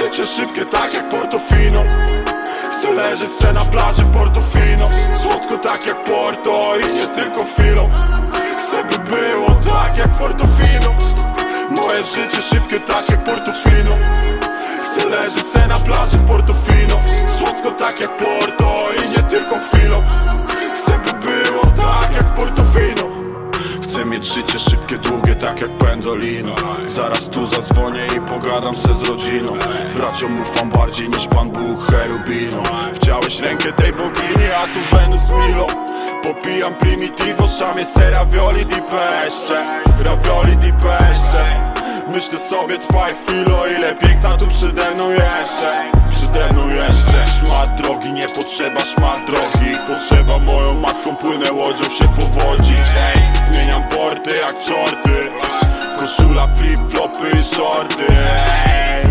życie szybkie tak jak Portofino. Chcę leżeć se na plaży w Portofino. Słodko tak jak Porto i nie tylko chwilą. Chcę by było tak jak Portofino. Moje życie szybkie tak jak Portofino. Chcę leżeć se na plaży w Portofino. Słodko tak jak Porto i nie tylko chwilą. Chcę by było tak jak Portofino. Chcę mieć życie szybkie, długie, tak jak Pendolino. Zaraz tu zadzwonię i pogadam se z rodziną. Braciom ufam bardziej niż Pan Bóg Cherubino. Chciałeś rękę tej bogini, a tu Wenus Milo. Popijam Primitivo, szamie se ravioli di pesce. Ravioli di pesce. Myślę sobie, trwaj chwilo, ile piękna tu przede mną jeszcze. Przede mną jeszcze. Szmat drogi, nie potrzeba szmat drogi. Potrzeba moją matką, płynę łodzią się powodzić. Ej, zmieniam porty jak shorty. Koszula, flip-flopy i shorty. Ej.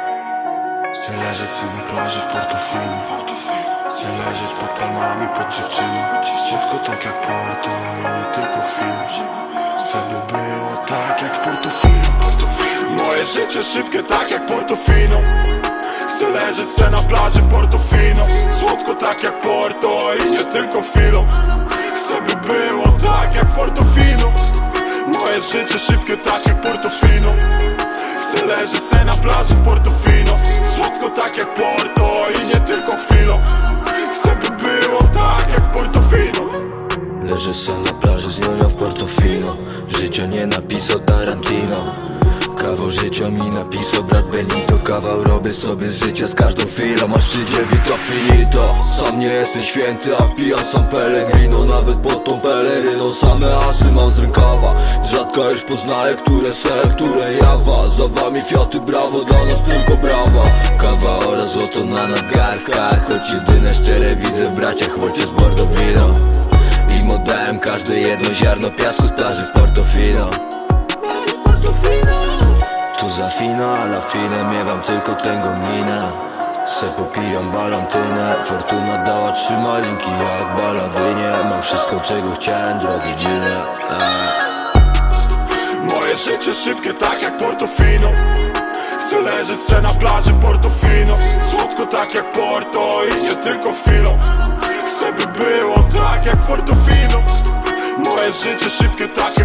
Chcę leżeć sobie na plaży w Portofino. Chcę leżeć pod palmami, pod dziewczyną. Słodko tak jak Porto i nie tylko chwilę. Chcę by było tak jak w Portofino. Moje życie szybkie tak jak Portofino. Chcę leżeć se na plaży w Portofino. Słodko tak jak Porto i nie tylko chwilą. Chcę by było tak jak w Portofino. Moje życie szybkie tak jak Portofino. Chcę leżeć se na plaży w Portofino. Słodko tak jak Porto i nie tylko chwilą. Chcę by było tak jak w Portofino. Leżę se na plaży z nionią w Portofino. Życie nie napisał Tarantino. Kawał życia mi napisał brat Benito. Kawał robię sobie z życia z każdą chwilą. Aż przyjdzie vita finito. Sam nie jestem święty, a pijam sam Pellegrino. Nawet pod tą peleryną same asy mam z rękawa. Rzadko już poznaję, które ser, które jawa. Za wami fiaty, brawo, dla nas tylko brawa. Kawa oraz złoto na nadgarstkach. Choć jedyne szczere widzę w braciach, chłocie z Bordowino. Im oddałem każde jedno ziarno piasku z plaży w Portofino. Tu za fino, a la fine miewam tylko tęgą minę. Se popijam balantynę. Fortuna dała 3 malinki jak baladynie. Mam wszystko czego chciałem, drogi dżinie. Moje życie szybkie tak jak Portofino. Chcę leżeć se na plaży w Portofino. Słodko tak jak Porto i nie tylko chwilą. Chcę by było tak jak w Portofino. Moje życie szybkie tak